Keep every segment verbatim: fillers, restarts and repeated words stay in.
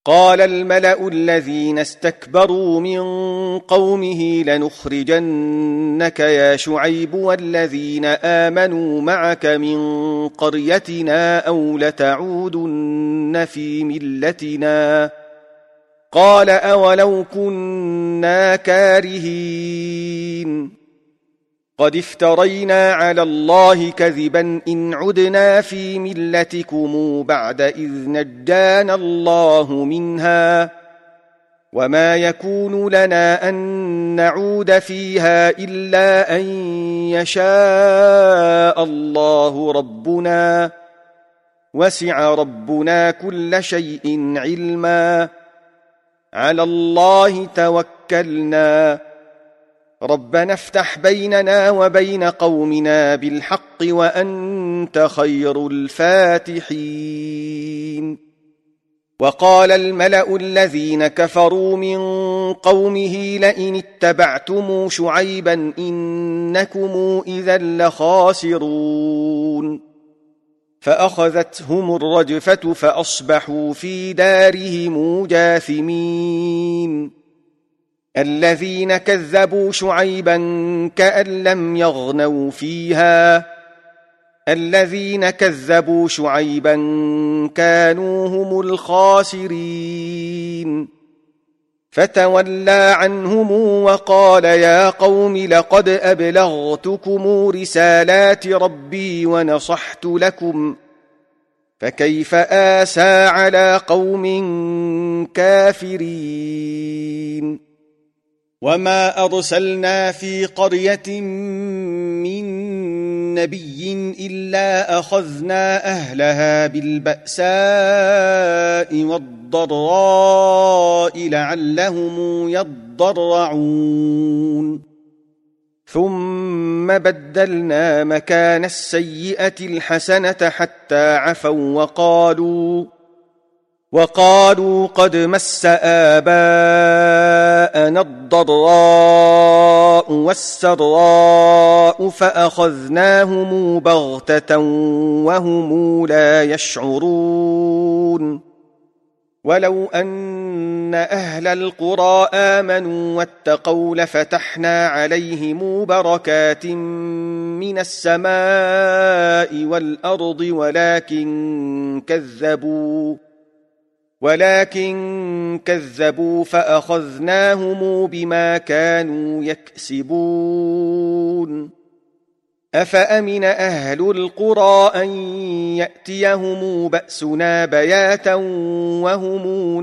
قال الملأ الذين استكبروا من قومه لنخرجنك يا شعيب والذين آمنوا معك من قريتنا أو لتعودن في ملتنا قال أولو كنا كارهين قد افترينا على الله كذبا إن عدنا في ملتكم بعد إذ نجانا الله منها وما يكون لنا أن نعود فيها إلا أن يشاء الله ربنا وسع ربنا كل شيء علما على الله توكلنا ربنا افتح بيننا وبين قومنا بالحق وأنت خير الفاتحين وقال الملأ الذين كفروا من قومه لئن اتبعتم شعيبا إنكم إذا لخاسرون فأخذتهم الرجفة فأصبحوا في دارهم جاثمين الذين كذبوا شعيبا كأن لم يغنوا فيها الذين كذبوا شعيبا كانوا هم الخاسرين فتولى عنهم وقال يا قوم لقد أبلغتكم رسالات ربي ونصحت لكم فكيف آسى على قوم كافرين وما أرسلنا في قرية من نبي إلا أخذنا أهلها بالبأساء والضراء لعلهم يضرعون ثم بدلنا مكان السيئة الحسنة حتى عفوا وقالوا وقالوا قد مس آباءنا الضراء والسراء فأخذناهم بغتة وهم لا يشعرون ولو أن أهل القرى آمنوا واتقوا لفتحنا عليهم بركات من السماء والأرض ولكن كذبوا ولكن كذبوا فأخذناهم بما كانوا يكسبون أفأمن أهل القرى أن يأتيهم بأسنا بياتا وهم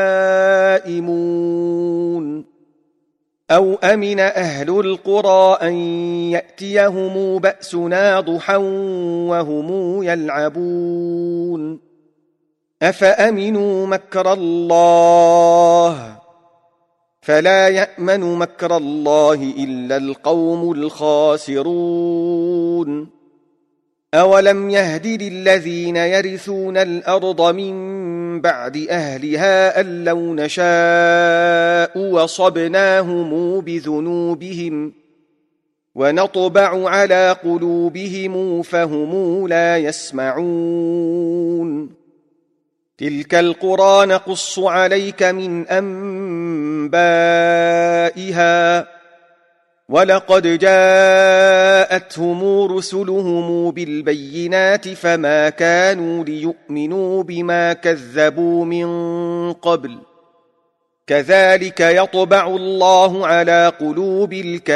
نائمون أو أمن أهل القرى أن يأتيهم بأسنا ضحى وهم يلعبون أفأمنوا مكر الله فلا يأمن مكر الله إلا القوم الخاسرون أولم يهد للذين يرثون الأرض من بعد أهلها أن لو نشاء وصبناهم بذنوبهم ونطبع على قلوبهم فهم لا يسمعون تلك القرى نقص عليك من أنبائها ولقد جاءتهم رسلهم بالبينات فما كانوا ليؤمنوا بما كذبوا من قبل كذلك يطبع الله على قلوب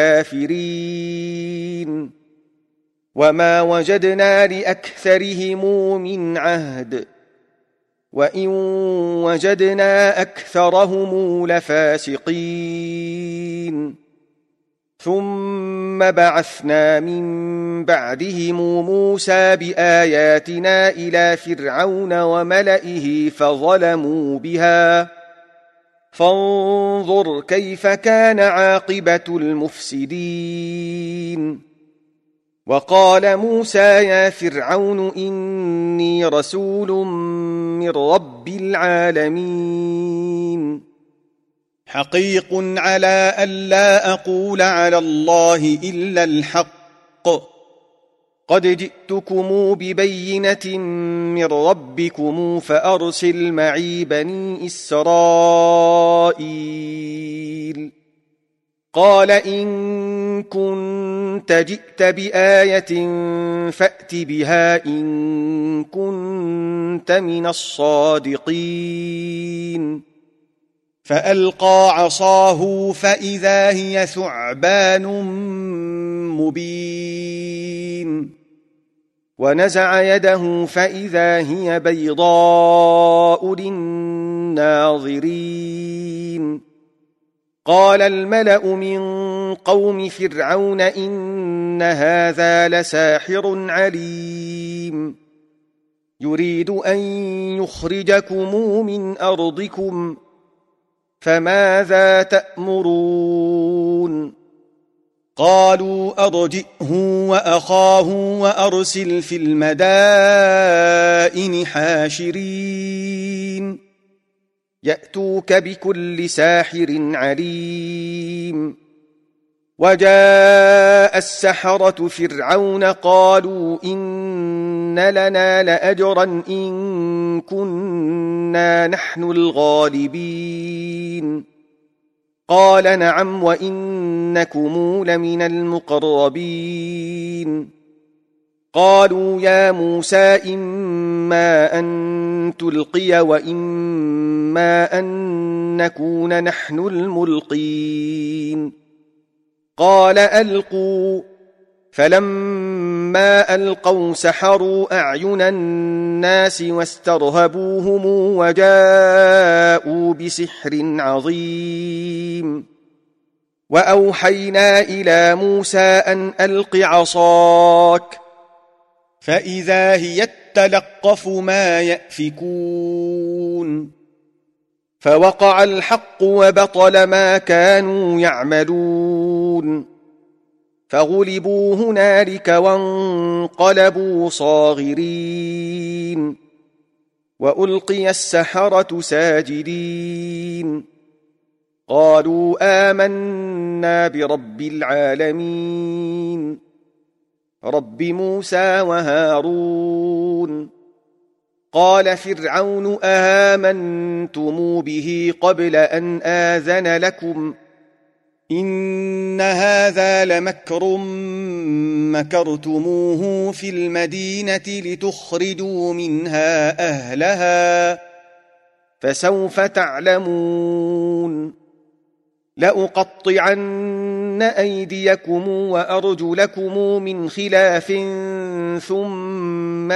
الكافرين وما وجدنا لأكثرهم من عهد وإن وجدنا أكثرهم لفاسقين ثم بعثنا من بعدهم موسى بآياتنا إلى فرعون وملئه فظلموا بها فانظر كيف كان عاقبة المفسدين وقال موسى يا فرعون إني رسول من رب العالمين حقيق على ألا أقول على الله إلا الحق قد جئتكم ببينة من ربكم فأرسل معي بني إسرائيل قال إن كنت جئت بآية فأت بها إن كنت من الصادقين فألقى عصاه فإذا هي ثعبان مبين ونزع يده فإذا هي بيضاء للناظرين قال الملأ من قوم فرعون إن هذا لساحر عليم يريد أن يخرجكم من أرضكم فماذا تأمرون قالوا أرجئه وأخاه وأرسل في المدائن حاشرين يأتوك بكل ساحر عليم وجاء السحرة فرعون قالوا إن لنا لأجرا إن كنا نحن الغالبين قال نعم وإنكم لمن المقربين قالوا يا موسى إما أن تلقي وإما أن نكون نحن الملقين قال ألقوا فلما ألقوا سحروا أعين الناس واسترهبوهم وجاءوا بسحر عظيم وأوحينا إلى موسى أن ألق عصاك فإذا هي تلقف ما يأفكون فوقع الحق وبطل ما كانوا يعملون فغلبوا هنالك وانقلبوا صاغرين وألقي السحرة ساجدين قالوا آمنا برب العالمين رب موسى وهارون قال فرعون آمنتم به قبل أن آذن لكم إن هذا لمكر مكرتموه في المدينة لتخرجوا منها أهلها فسوف تعلمون لأقطعن أيديكم وأرجلكم من خلاف ثم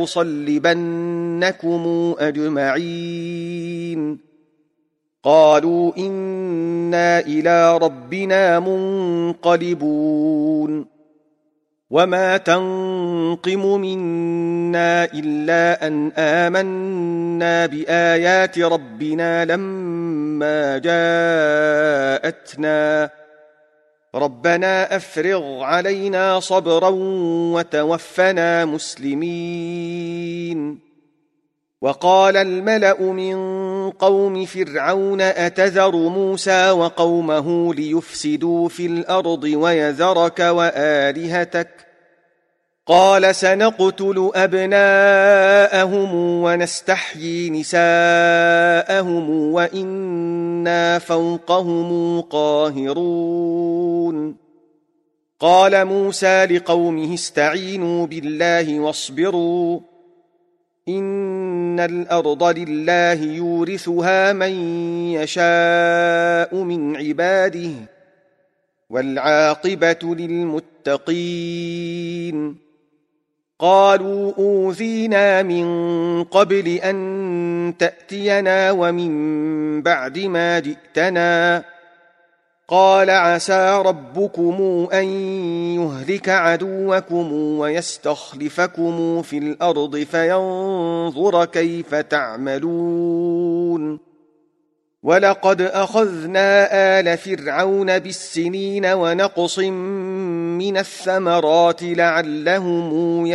لأصلبنكم أجمعين قالوا إنا إلى ربنا منقلبون وما تنقم منا إلا أن آمنا بآيات ربنا لما جاءتنا ربنا أفرغ علينا صبرا وتوفنا مسلمين وقال الملأ من قوم فرعون أتذر موسى وقومه ليفسدوا في الأرض ويذرك وآلهتك قال سنقتل أبناءهم ونستحيي نساءهم وإنا فوقهم قاهرون قال موسى لقومه استعينوا بالله واصبروا إن الأرض لله يورثها من يشاء من عباده والعاقبة للمتقين قالوا أوذينا من قبل أن تأتينا ومن بعد ما جئتنا قال عسى ربكم أن يهلك عدوكم ويستخلفكم في الأرض فينظر كيف تعملون ولقد أخذنا آل فرعون بالسنين ونقص من الثمرات لعلهم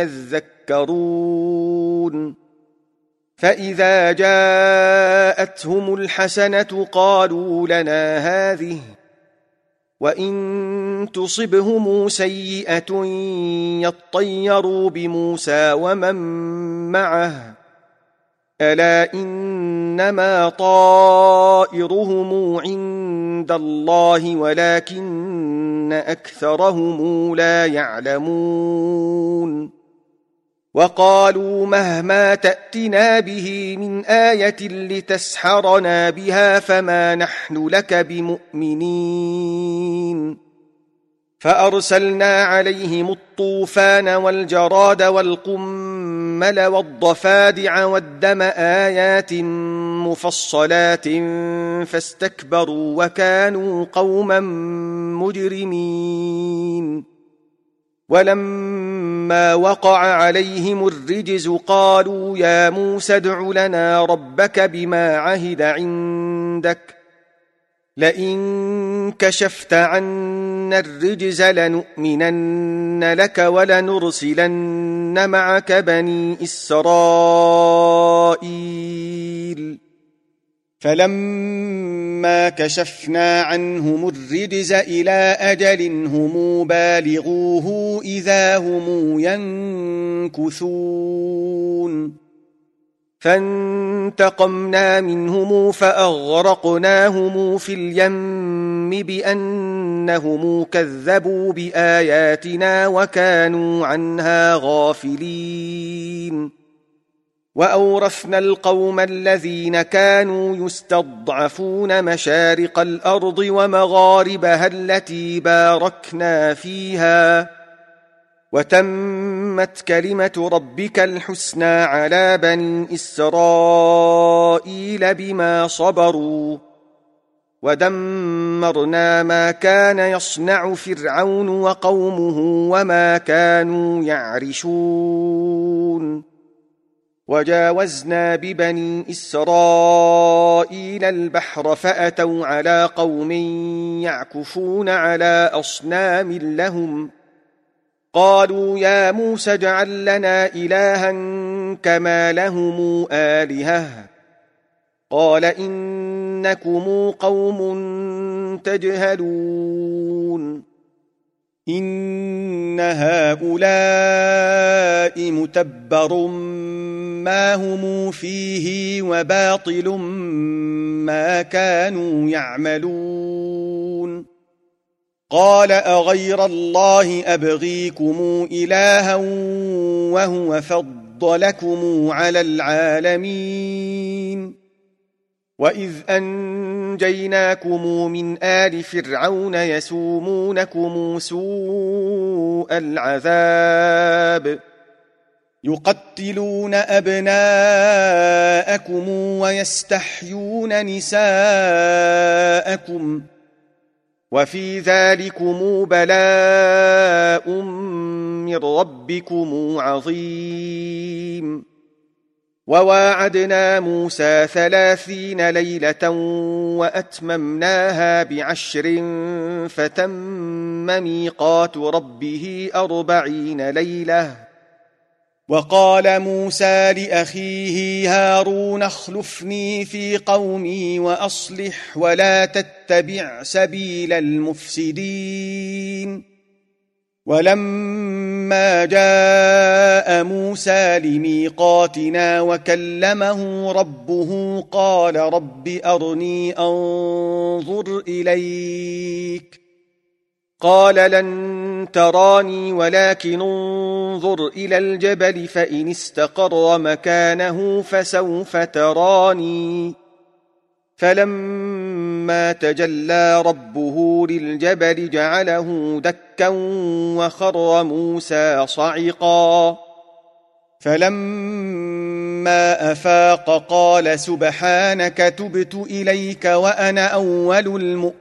يذكرون فإذا جاءتهم الحسنة قالوا لنا هذه وإن تصبهم سيئة يطيروا بموسى ومن معه ألا إنما طائرهم عند الله ولكن أكثرهم لا يعلمون وقالوا مهما تأتنا به من آية لتسحرنا بها فما نحن لك بمؤمنين فأرسلنا عليهم الطوفان والجراد والقمل والضفادع والدم آيات مفصلات فاستكبروا وكانوا قوما مجرمين ولما وقع عليهم الرجز قالوا يا موسى ادع لنا ربك بما عهد عندك لئن كشفت عنا الرجز لنؤمنن لك ولنرسلن معك بني إسرائيل فلما كشفنا عنهم الرجز إلى أجل هم بالغوه إذا هم ينكثون فانتقمنا منهم فأغرقناهم في اليم بأنهم كذبوا بآياتنا وكانوا عنها غافلين وأورثنا القوم الذين كانوا يستضعفون مشارق الأرض ومغاربها التي باركنا فيها وتمت كلمة ربك الحسنى على بني إسرائيل بما صبروا ودمرنا ما كان يصنع فرعون وقومه وما كانوا يعرشون وجاوزنا ببني إسرائيل البحر فأتوا على قوم يعكفون على أصنام لهم قالوا يا موسى اجعل لنا إلها كما لهم آلهة قال إنكم قوم تجهلون إن هؤلاء متبر ما هم فيه وباطل ما كانوا يعملون قال أغير الله أبغيكم إلها وهو فضلكم على العالمين وإذ أنجيناكم من آل فرعون يسومونكم سوء العذاب يقتلون أبناءكم ويستحيون نساءكم وفي ذلكم بلاء من ربكم عظيم وواعدنا موسى ثلاثين ليلة وأتممناها بعشر فتم ميقات ربه أربعين ليلة وقال موسى لأخيه هارون اخلفني في قومي وأصلح ولا تتبع سبيل المفسدين ولما جاء موسى لميقاتنا وكلمه ربه قال رب أرني أنظر إليك قال لن تراني ولكن انظر إلى الجبل فإن استقر مكانه فسوف تراني فلما تجلى ربه للجبل جعله دكا وخر موسى صعقا فلما أفاق قال سبحانك تبت إليك وأنا أول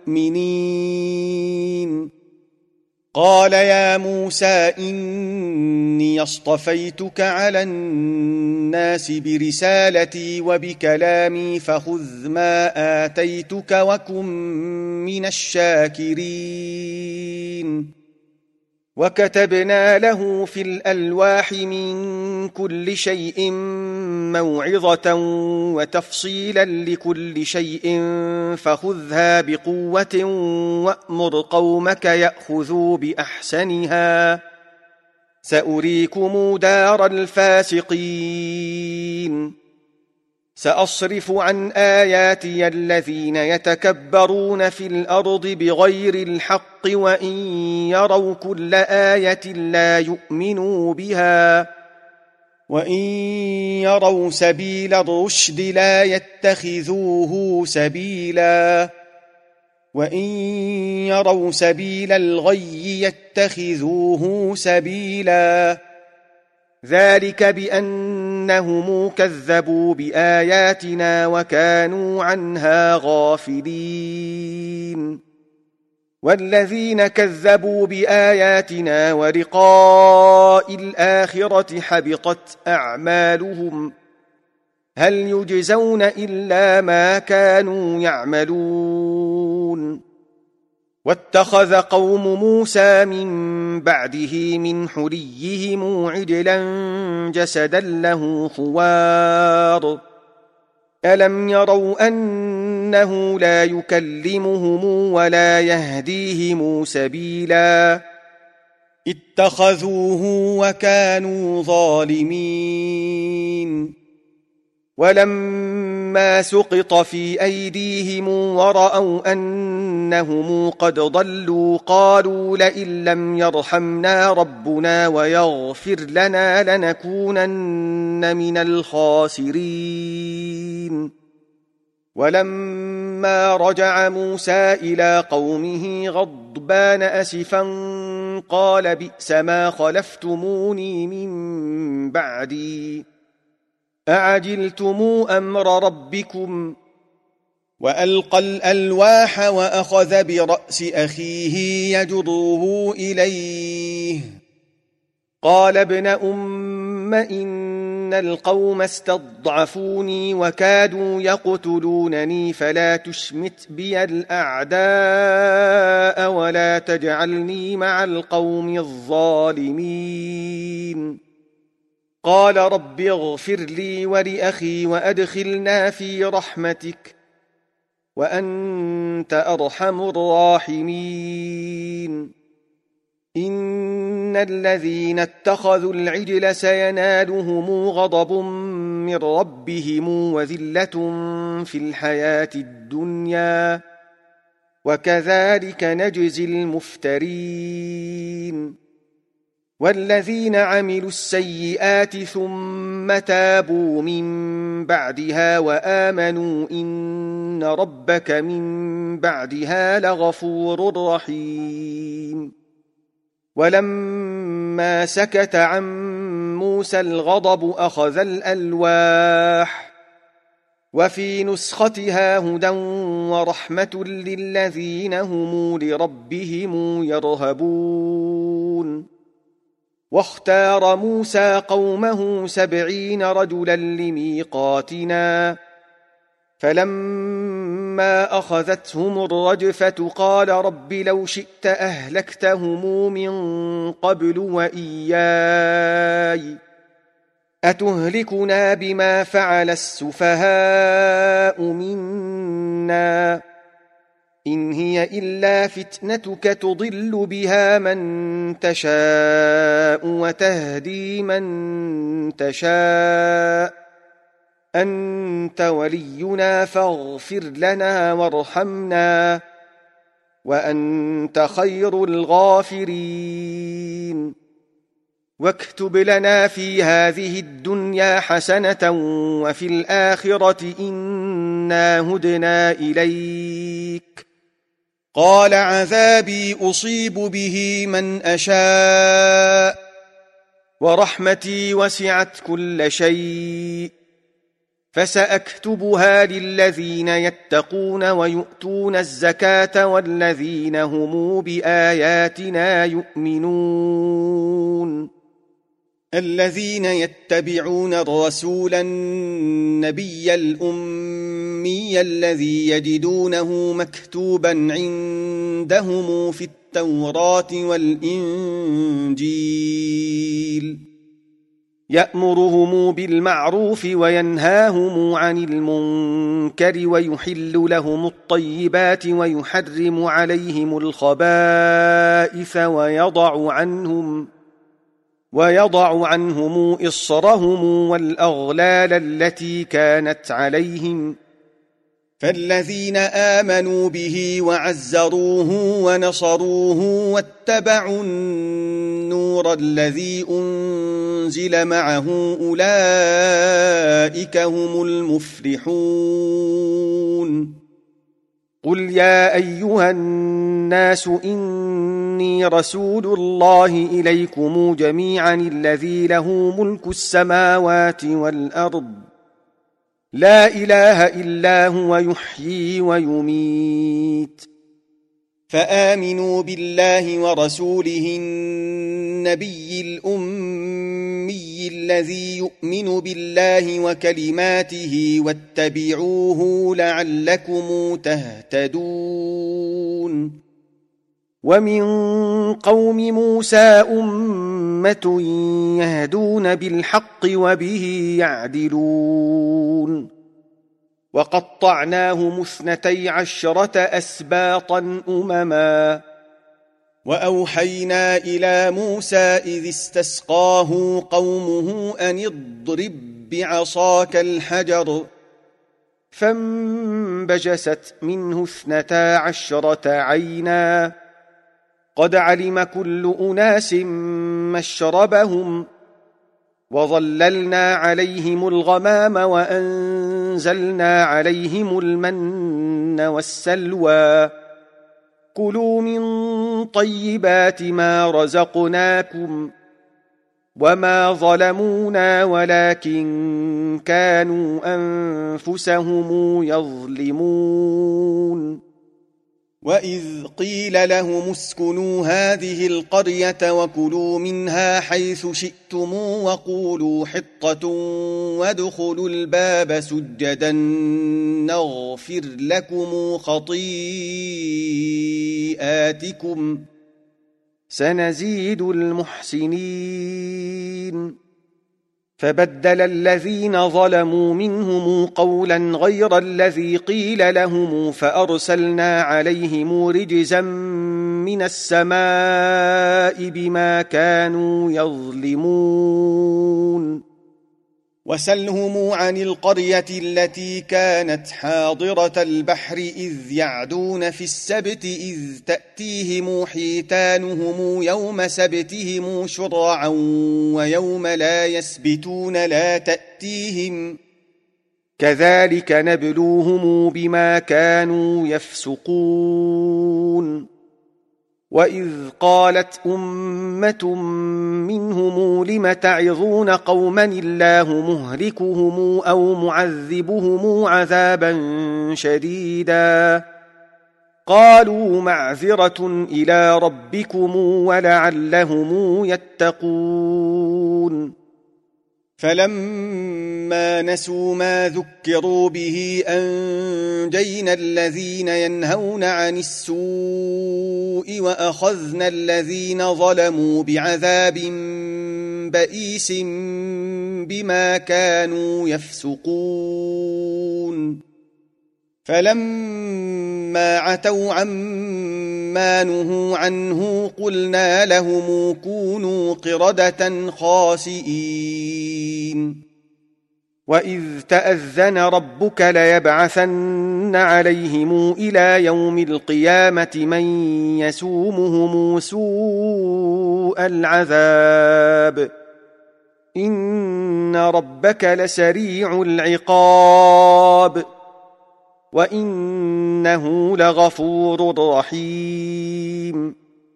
المؤمنين قال يا موسى إني اصطفيتك على الناس برسالتي وبكلامي فخذ ما آتيتك وكن من الشاكرين وكتبنا له في الألواح من كل شيء موعظة وتفصيلا لكل شيء فخذها بقوة وأمر قومك يأخذوا بأحسنها سأريكم دار الفاسقين سأصرف عن آياتي الذين يتكبرون في الأرض بغير الحق وإن يروا كل آية لا يؤمنوا بها وإن يروا سبيل الرشد لا يتخذوه سبيلا وإن يروا سبيل الغي يتخذوه سبيلا ذلك بأنهم كذبوا بآياتنا وكانوا عنها غافلين والذين كذبوا بآياتنا ولقاء الآخرة حبطت أعمالهم هل يجزون إلا ما كانوا يعملون واتخذ قوم موسى من بعده من حليهم عجلا جسدا له خوار ألم يروا أنه لا يكلمهم ولا يهديهم سبيلا اتخذوه وكانوا ظالمين ولما سقط في أيديهم ورأوا أنهم قد ضلوا قالوا لئن لم يرحمنا ربنا ويغفر لنا لنكونن من الخاسرين ولما رجع موسى إلى قومه غضبان أسفا قال بئس ما خلفتموني من بعدي أعجلتم أمر ربكم وألقى الألواح وأخذ برأس أخيه يجره إليه قال ابن أم إن القوم استضعفوني وكادوا يقتلونني فلا تشمت بي الأعداء ولا تجعلني مع القوم الظالمين قال رب اغفر لي ولأخي وأدخلنا في رحمتك وأنت أرحم الراحمين إن الذين اتخذوا العجل سينالهم غضب من ربهم وذلة في الحياة الدنيا وكذلك نجزي المفترين والذين عملوا السيئات ثم تابوا من بعدها وآمنوا إن ربك من بعدها لغفور رحيم ولما سكت عن موسى الغضب أخذ الألواح وفي نسختها هدى ورحمة للذين هم لربهم يرهبون واختار موسى قومه سبعين رجلا لميقاتنا فلما أخذتهم الرجفة قال رب لو شئت أهلكتهم من قبل وإياي أتهلكنا بما فعل السفهاء منا إن هي إلا فتنتك تضل بها من تشاء وتهدي من تشاء أنت ولينا فاغفر لنا وارحمنا وأنت خير الغافرين واكتب لنا في هذه الدنيا حسنة وفي الآخرة إنا هدنا إليك قال عذابي أصيب به من أشاء ورحمتي وسعت كل شيء فسأكتبها للذين يتقون ويؤتون الزكاة والذين هم بآياتنا يؤمنون الذين يتبعون الرسول النبي الأمي الذي يجدونه مكتوبا عندهم في التوراة والإنجيل يأمرهم بالمعروف وينهاهم عن المنكر ويحل لهم الطيبات ويحرم عليهم الخبائث ويضع عنهم ويضع عنهم إصرهم والأغلال التي كانت عليهم. فالذين آمنوا به وعزروه ونصروه واتبعوا النور الذي أنزل معه أولئك هم المفلحون. قل يا أيها الناس إني رسول الله إليكم جميعا الذي له ملك السماوات والأرض لا إله إلا هو يحيي ويميت. فآمنوا بالله ورسوله النبي الأمي الذي يؤمن بالله وكلماته واتبعوه لعلكم تهتدون. ومن قوم موسى أمة يهدون بالحق وبه يعدلون. وقطعناهم اثنتي عشرة أسباطا أمما. وأوحينا إلى موسى إذ استسقاه قومه أن اضرب بعصاك الحجر فانبجست منه اثنتا عشرة عينا قد علم كل أناس مشربهم وظللنا عليهم الغمام وأنزلنا عليهم المن والسلوى كلوا من طيبات ما رزقناكم وما ظلمونا ولكن كانوا أنفسهم يظلمون. وإذ قيل لهم اسكنوا هذه القرية وكلوا منها حيث شئتم وقولوا حطة وادخلوا الباب سجدا نغفر لكم خطيئاتكم سنزيد المحسنين. فبدل الذين ظلموا منهم قولا غير الذي قيل لهم فأرسلنا عليهم رجزا من السماء بما كانوا يظلمون. وسلهم عن القرية التي كانت حاضرة البحر إذ يعدون في السبت إذ تأتيهم حيتانهم يوم سبتهم شرعا ويوم لا يسبتون لا تأتيهم كذلك نبلوهم بما كانوا يفسقون. وإذ قالت أمة منهم لم تعظون قوما الله مهلكهم أو معذبهم عذابا شديدا قالوا معذرة إلى ربكم ولعلهم يتقون. فلما نسوا ما ذكروا به أنجينا الذين ينهون عن السوء وأخذنا الذين ظلموا بعذاب بئيس بما كانوا يفسقون. فلما عتوا عما نهوا عنه قلنا لهم كونوا قردة خاسئين. وإذ تأذن ربك ليبعثن عليهم إلى يوم القيامة من يسومهم سوء العذاب إن ربك لسريع العقاب وإنه لغفور رحيم.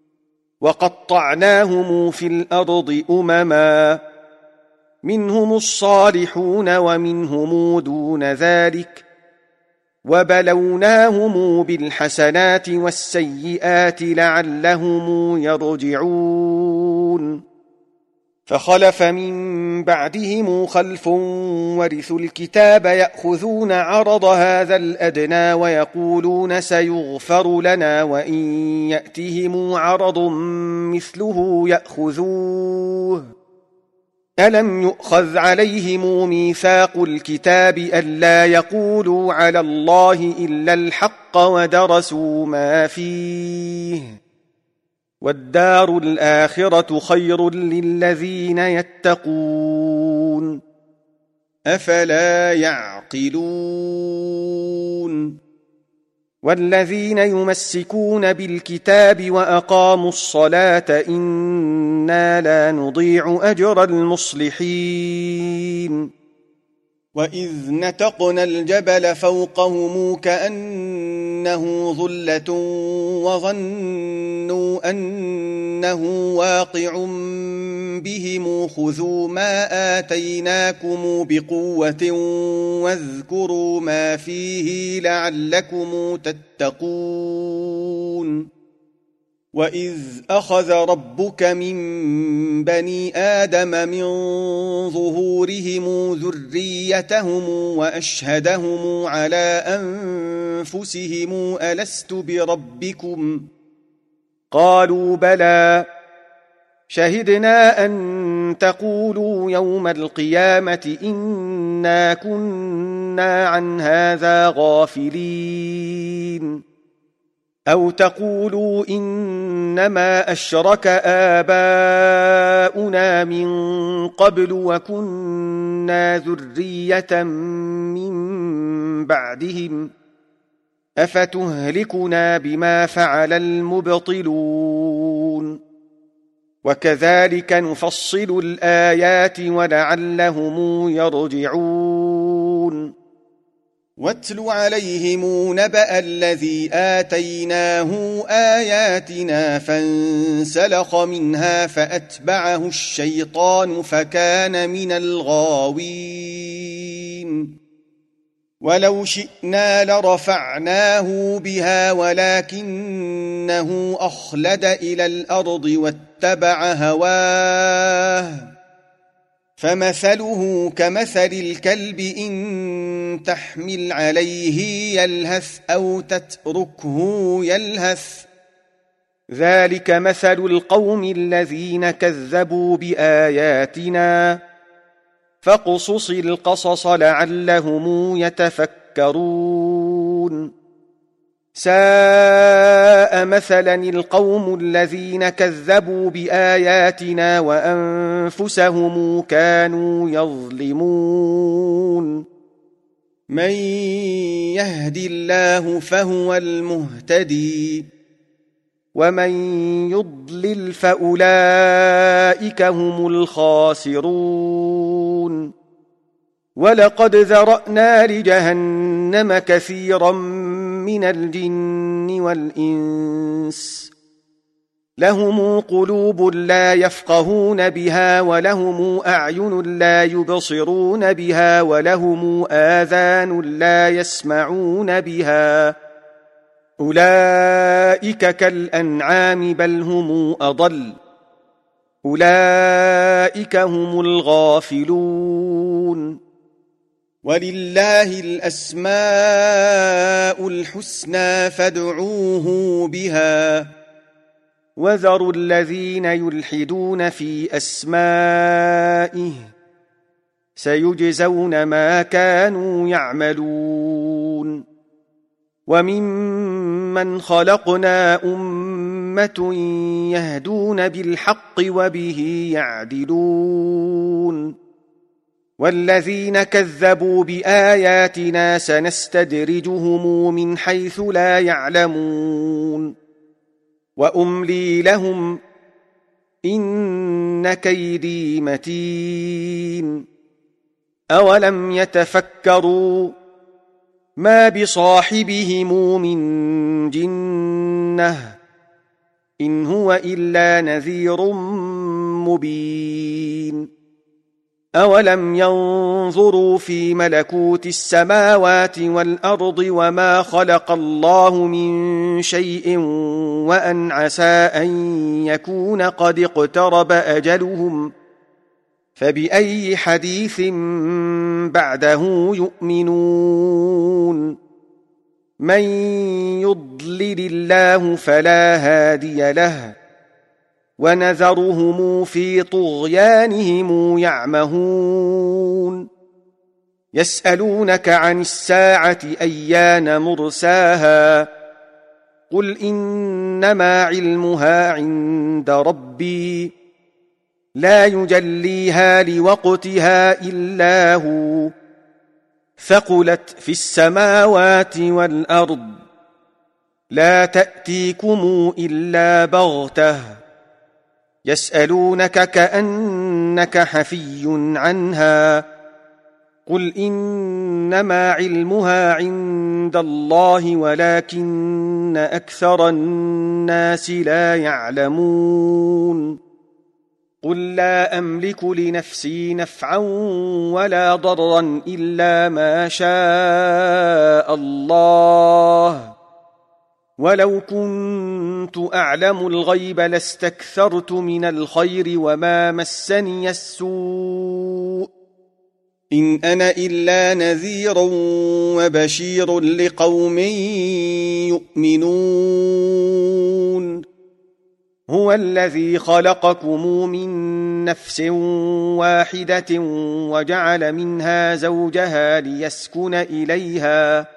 وقطعناهم في الأرض أمما منهم الصالحون ومنهم دون ذلك وبلوناهم بالحسنات والسيئات لعلهم يرجعون. فخلف من بعدهم خلف ورثوا الكتاب يأخذون عرض هذا الأدنى ويقولون سيغفر لنا وإن يأتهم عرض مثله يأخذوه ألم يؤخذ عليهم ميثاق الكتاب ألا يقولوا على الله إلا الحق ودرسوا ما فيه والدار الآخرة خير للذين يتقون أفلا يعقلون والذين يمسكون بالكتاب وأقاموا الصلاة إنا لا نضيع أجر المصلحين وإذ نتقنا الجبل فوقهم كأنه ظلة وظنوا أنه واقع بهم خذوا ما آتيناكم بقوة واذكروا ما فيه لعلكم تتقون وإذ أخذ ربك من بني آدم من ظهورهم ذريتهم وأشهدهم على أنفسهم ألست بربكم قالوا بلى شهدنا أن تقولوا يوم القيامة إنا كنا عن هذا غافلين أو تقولوا إنما أشرك آباؤنا من قبل وكنا ذرية من بعدهم أفتهلكنا بما فعل المبطلون وكذلك نفصل الآيات ولعلهم يرجعون واتل عليهم نبأ الذي آتيناه آياتنا فانسلخ منها فأتبعه الشيطان فكان من الغاوين ولو شئنا لرفعناه بها ولكنه أخلد إلى الأرض واتبع هواه فمثله كمثل الكلب إن تحمل عليه يلهث أو تتركه يلهث ذلك مثل القوم الذين كذبوا بآياتنا فاقصص القصص لعلهم يتفكرون ساء مثلا القوم الذين كذبوا بآياتنا وأنفسهم كانوا يظلمون من يهد الله فهو المهتدي ومن يضلل فأولئك هم الخاسرون ولقد ذرأنا لجهنم كثيرا من الجن والإنس لهم قلوب لا يفقهون بها ولهم أعين لا يبصرون بها ولهم آذان لا يسمعون بها أولئك كالأنعام بل هم أضل أولئك هم الغافلون ولله الأسماء الحسنى فادعوه بها وذروا الذين يلحدون في أسمائه سيجزون ما كانوا يعملون وممن خلقنا أمة يهدون بالحق وبه يعدلون والذين كذبوا بآياتنا سنستدرجهم من حيث لا يعلمون وأملي لهم إن كيدي متين أولم يتفكروا ما بصاحبهم من جنة إن هو إلا نذير مبين أولم ينظروا في ملكوت السماوات والأرض وما خلق الله من شيء وأن عسى أن يكون قد اقترب أجلهم فبأي حديث بعده يؤمنون من يضلل الله فلا هادي له ونذرهم في طغيانهم يعمهون يسألونك عن الساعة أيان مرساها قل إنما علمها عند ربي لا يجليها لوقتها إلا هو ثقلت في السماوات والأرض لا تأتيكم إلا بغتة يسألونك كأنك حفي عنها قل إنما علمها عند الله ولكن أكثر الناس لا يعلمون قل لا أملك لنفسي نفعا ولا ضرا إلا ما شاء الله ولو كنت أعلم الغيب لاستكثرت من الخير وما مسني السوء إن أنا إلا نذير وبشير لقوم يؤمنون هو الذي خلقكم من نفس واحدة وجعل منها زوجها ليسكن إليها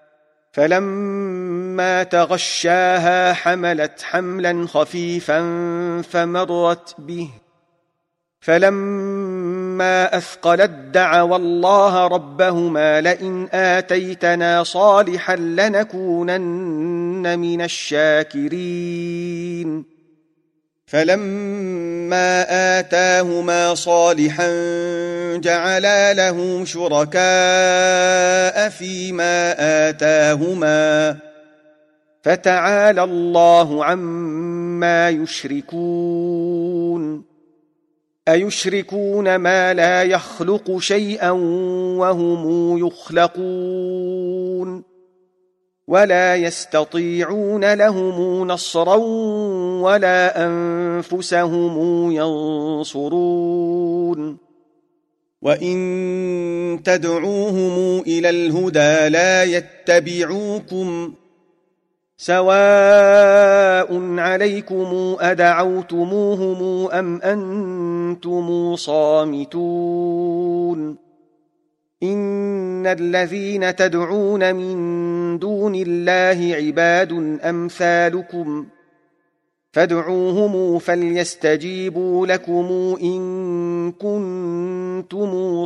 فلما تغشاها حملت حملا خفيفا فمرت به فلما أثقلت دعوا الله ربهما لئن آتيتنا صالحا لنكونن من الشاكرين فلما آتاهما صالحا جعلا له شركاء فيما آتاهما فتعالى الله عما يشركون أيشركون ما لا يخلق شيئا وهم يخلقون ولا يستطيعون لهم نصرا ولا أنفسهم ينصرون وإن تدعوهم إلى الهدى لا يتبعوكم سواء عليكم أدعوتموهم أم أنتم صامتون إن الذين تدعون من دون الله عباد أمثالكم فادعوهم فليستجيبوا لكم إن كنتم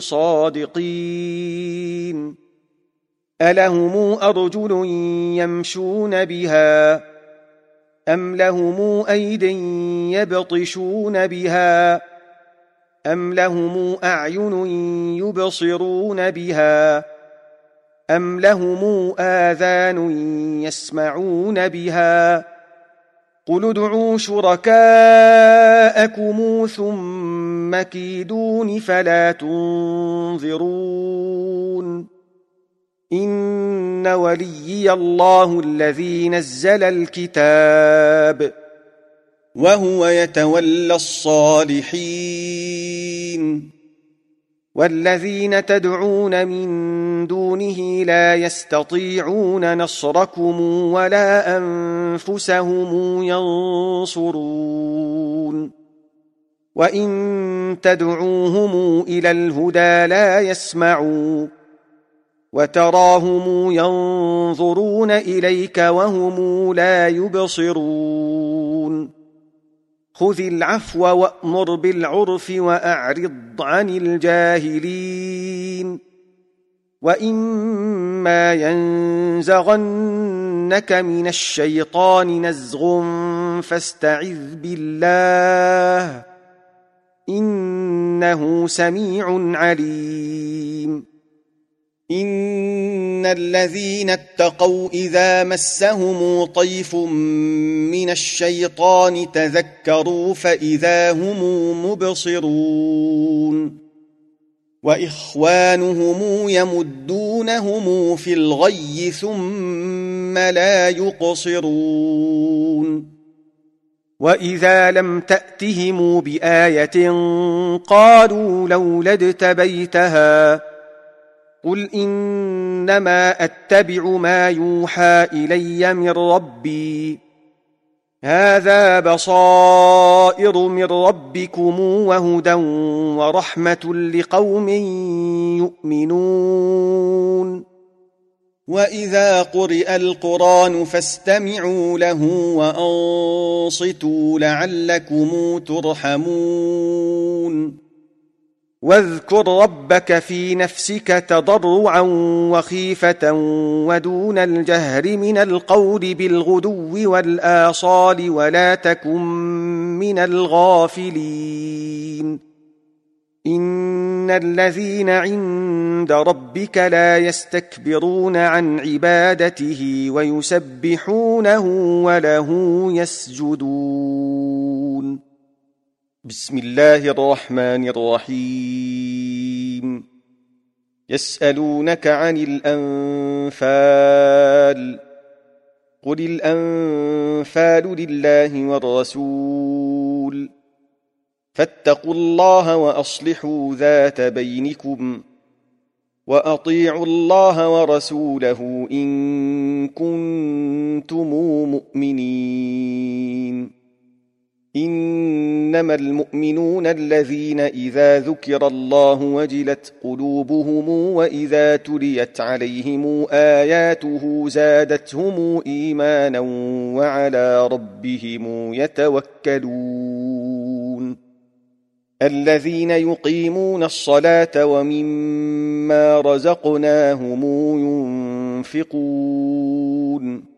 صادقين ألهم أرجل يمشون بها أم لهم أيد يبطشون بها أم لهم أعين يبصرون بها أم لهم آذان يسمعون بها قل ادعوا شركاءكم ثم كيدون فلا تنظرون إن وليي الله الذي نزل الكتاب وهو يتولى الصالحين والذين تدعون من دونه لا يستطيعون نصركم ولا أنفسهم ينصرون وإن تدعوهم إلى الهدى لا يسمعوا وتراهم ينظرون إليك وهم لا يبصرون خذ العفو وأمر بالعرف وأعرض عن الجاهلين وإما ينزغنك من الشيطان نزغ فاستعذ بالله إنه سميع عليم إن الذين اتقوا إذا مسهم طيف من الشيطان تذكروا فإذا هم مبصرون وإخوانهم يمدونهم في الغي ثم لا يقصرون وإذا لم تأتهم بآية قالوا لولا اجتبيتها قل إنما أتبع ما يوحى إلي من ربي هذا بصائر من ربكم وهدى ورحمة لقوم يؤمنون وإذا قرئ القرآن فاستمعوا له وأنصتوا لعلكم ترحمون واذكر ربك في نفسك تضرعا وخيفة ودون الجهر من القول بالغدو والآصال ولا تكن من الغافلين إن الذين عند ربك لا يستكبرون عن عبادته ويسبحونه وله يسجدون بسم الله الرحمن الرحيم يسألونك عن الأنفال قل الأنفال لله والرسول فاتقوا الله وأصلحوا ذات بينكم وأطيعوا الله ورسوله إن كنتم مؤمنين إنما المؤمنون الذين إذا ذكر الله وجلت قلوبهم وإذا تليت عليهم آياته زادتهم إيمانا وعلى ربهم يتوكلون الذين يقيمون الصلاة ومما رزقناهم ينفقون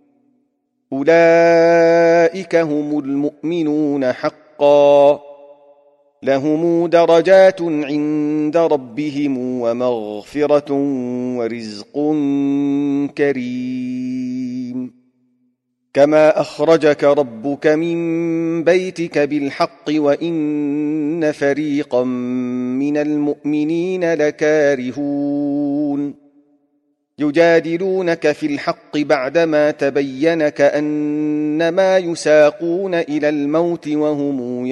أولئك هم المؤمنون حقا لهم درجات عند ربهم ومغفرة ورزق كريم كما أخرجك ربك من بيتك بالحق وإن فريقا من المؤمنين لكارهون يجادلونك في الحق بعدما تبين كأنما يساقون إلى الموت وهم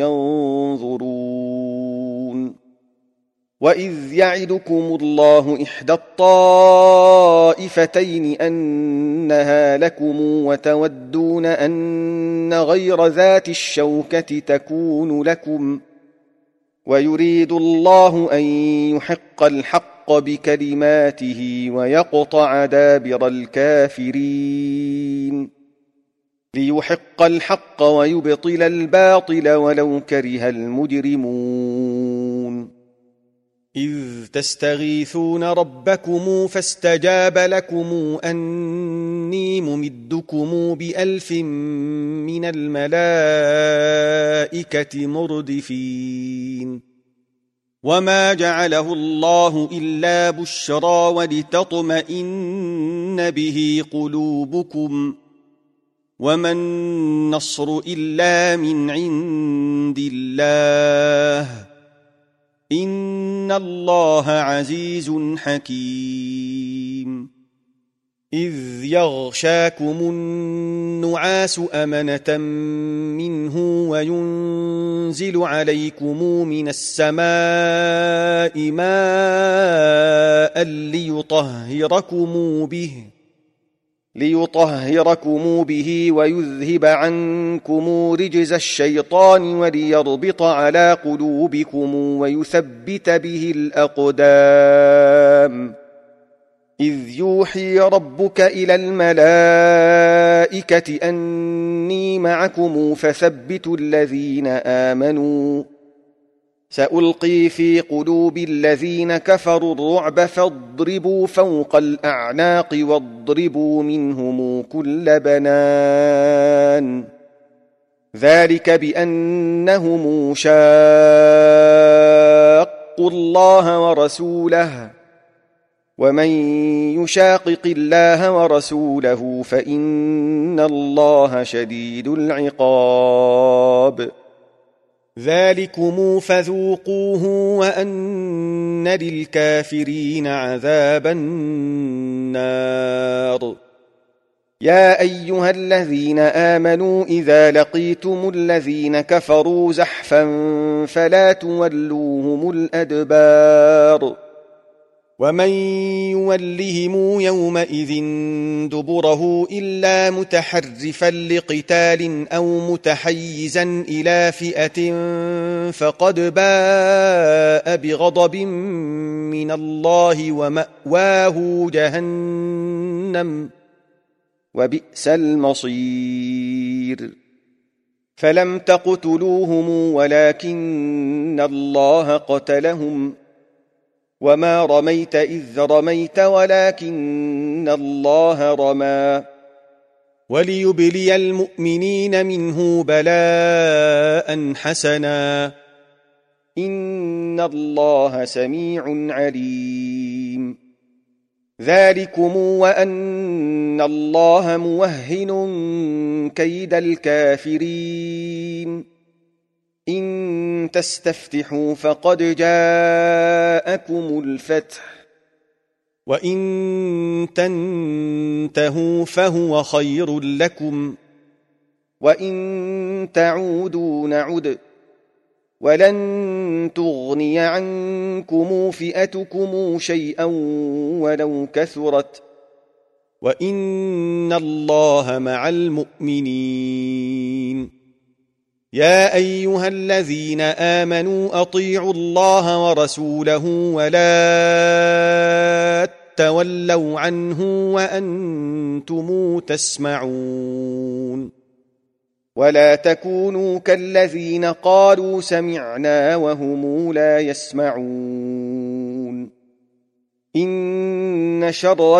ينظرون وإذ يعدكم الله إحدى الطائفتين أنها لكم وتودون أن غير ذات الشوكة تكون لكم ويريد الله أن يحق الحق بكلماته ويقطع دابر الكافرين ليحق الحق ويبطل الباطل ولو كره المجرمون إذ تستغيثون ربكم فاستجاب لكم أني ممدكم بألف من الملائكة مردفين وما جعله الله إلا بشرى ولتطمئن به قلوبكم وما النصر إلا من عند الله إن الله عزيز حكيم إذ يغشاكم النعاس أمنة منه وينزل عليكم من السماء ماء ليطهركم به ليطهركم به ويذهب عنكم رجز الشيطان وليربط على قلوبكم ويثبت به الأقدام إذ يوحي ربك إلى الملائكة أني معكم فثبتوا الذين آمنوا سألقي في قلوب الذين كفروا الرعب فاضربوا فوق الأعناق واضربوا منهم كل بنان ذلك بأنهم شاقوا الله ورسوله ومن يشاقق الله ورسوله فإن الله شديد العقاب ذلكم فذوقوه وأن للكافرين عذاب النار يا أيها الذين آمنوا إذا لقيتم الذين كفروا زحفا فلا تولوهم الأدبار ومن يولهم يومئذ دبره إلا متحرفا لقتال أو متحيزا إلى فئة فقد باء بغضب من الله ومأواه جهنم وبئس المصير فلم تقتلوهم ولكن الله قتلهم وما رميت إذ رميت ولكن الله رمى وليبلي المؤمنين منه بلاء حسنا إن الله سميع عليم ذلكم وأن الله موهن كيد الكافرين إن تستفتحوا فقد جاءكم الفتح وإن تنتهوا فهو خير لكم وإن تعودوا نعد ولن تغني عنكم فئتكم شيئا ولو كثرت وإن الله مع المؤمنين يا أيها الذين آمنوا أطيعوا الله ورسوله ولا تولوا عنه وأنتم تسمعون ولا تكونوا كالذين قالوا سمعنا وهم لا يسمعون إن شر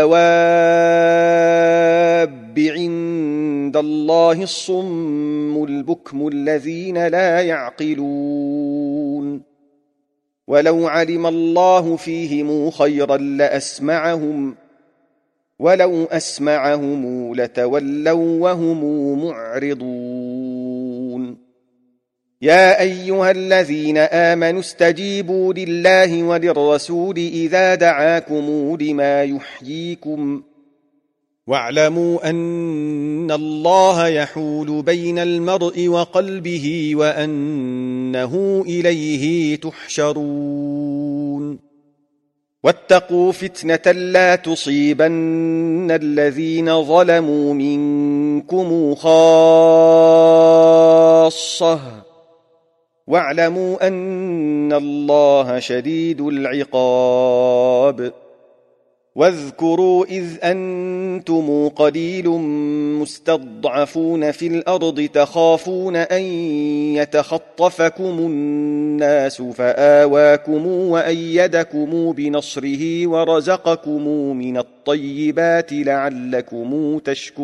الدواب عند الله الصم البكم الذين لا يعقلون ولو علم الله فيهم خيرا لأسمعهم ولو أسمعهم لتولوا وهم معرضون يا أيها الذين آمنوا استجيبوا لله وللرسول إذا دعاكم لما يحييكم واعلموا أن الله يحول بين المرء وقلبه وأنه إليه تحشرون واتقوا فتنة لا تصيبن الذين ظلموا منكم خاصة واعلموا أن الله شديد العقاب واذكروا إذ أنتم قليل مستضعفون في الأرض تخافون أن يتخطفكم الناس فآواكم وأيدكم بنصره ورزقكم من الطيبات لعلكم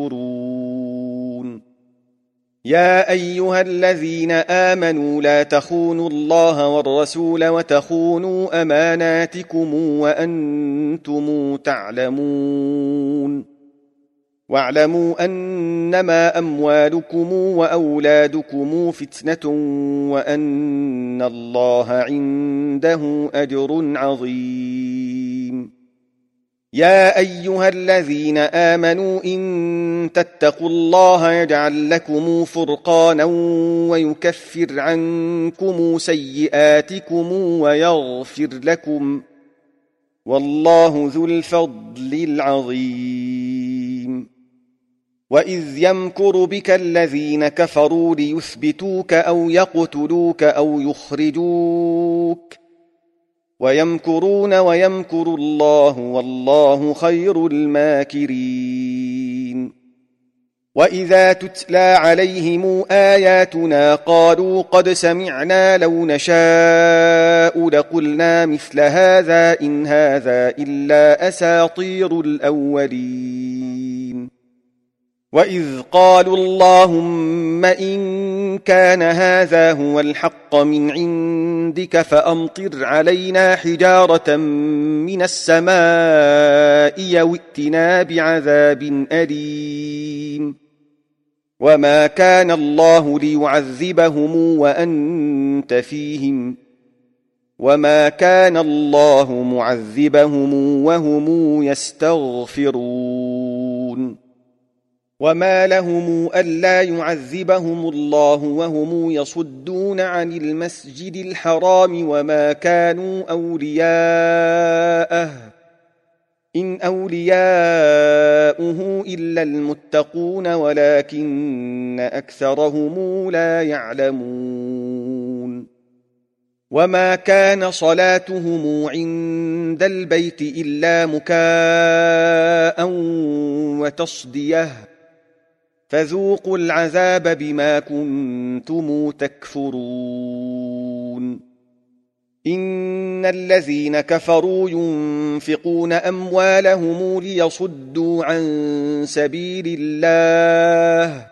تشكرون يا أيها الذين آمنوا لا تخونوا الله والرسول وتخونوا أماناتكم وأنتم تعلمون واعلموا أنما أموالكم وأولادكم فتنة وأن الله عنده أجر عظيم يا أيها الذين آمنوا إن تتقوا الله يجعل لكم فرقانا ويكفر عنكم سيئاتكم ويغفر لكم والله ذو الفضل العظيم وإذ يمكر بك الذين كفروا ليثبتوك أو يقتلوك أو يخرجوك ويمكرون ويمكر الله والله خير الماكرين وإذا تتلى عليهم آياتنا قالوا قد سمعنا لو نشاء لقلنا مثل هذا إن هذا إلا أساطير الأولين وإذ قالوا اللهم إن كان هذا هو الحق من عندك فأمطر علينا حجارة من السماء أو ائتنا بعذاب أليم وما كان الله ليعذبهم وأنت فيهم وما كان الله معذبهم وهم يستغفرون وما لهم ألا يعذبهم الله وهم يصدون عن المسجد الحرام وما كانوا أولياءه إن أولياؤه إلا المتقون ولكن أكثرهم لا يعلمون وما كان صلاتهم عند البيت إلا مكاء وتصديه فذوقوا العذاب بما كنتم تكفرون إن الذين كفروا ينفقون أموالهم ليصدوا عن سبيل الله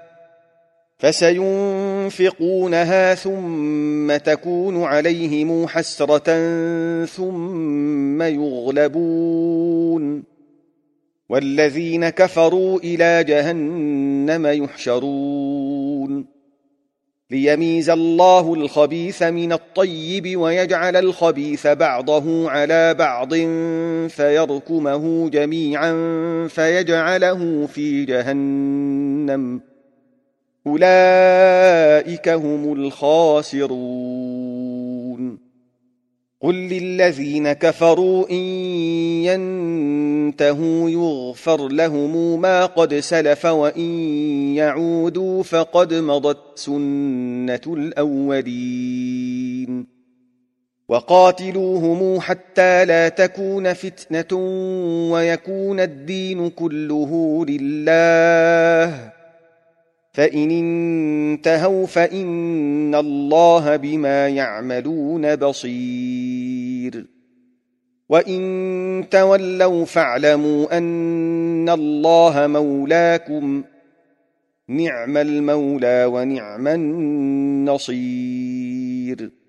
فسينفقونها ثم تكون عليهم حسرة ثم يغلبون والذين كفروا إلى جهنم يحشرون ليميز الله الخبيث من الطيب ويجعل الخبيث بعضه على بعض فيركمه جميعا فيجعله في جهنم أولئك هم الخاسرون قل للذين كفروا إن ينتهوا يغفر لهم ما قد سلف وإن يعودوا فقد مضت سنة الأولين وقاتلوهم حتى لا تكون فتنة ويكون الدين كله لله فإن انتهوا فإن الله بما يعملون بصير وإن تولوا فاعلموا أن الله مولاكم نعم المولى ونعم النصير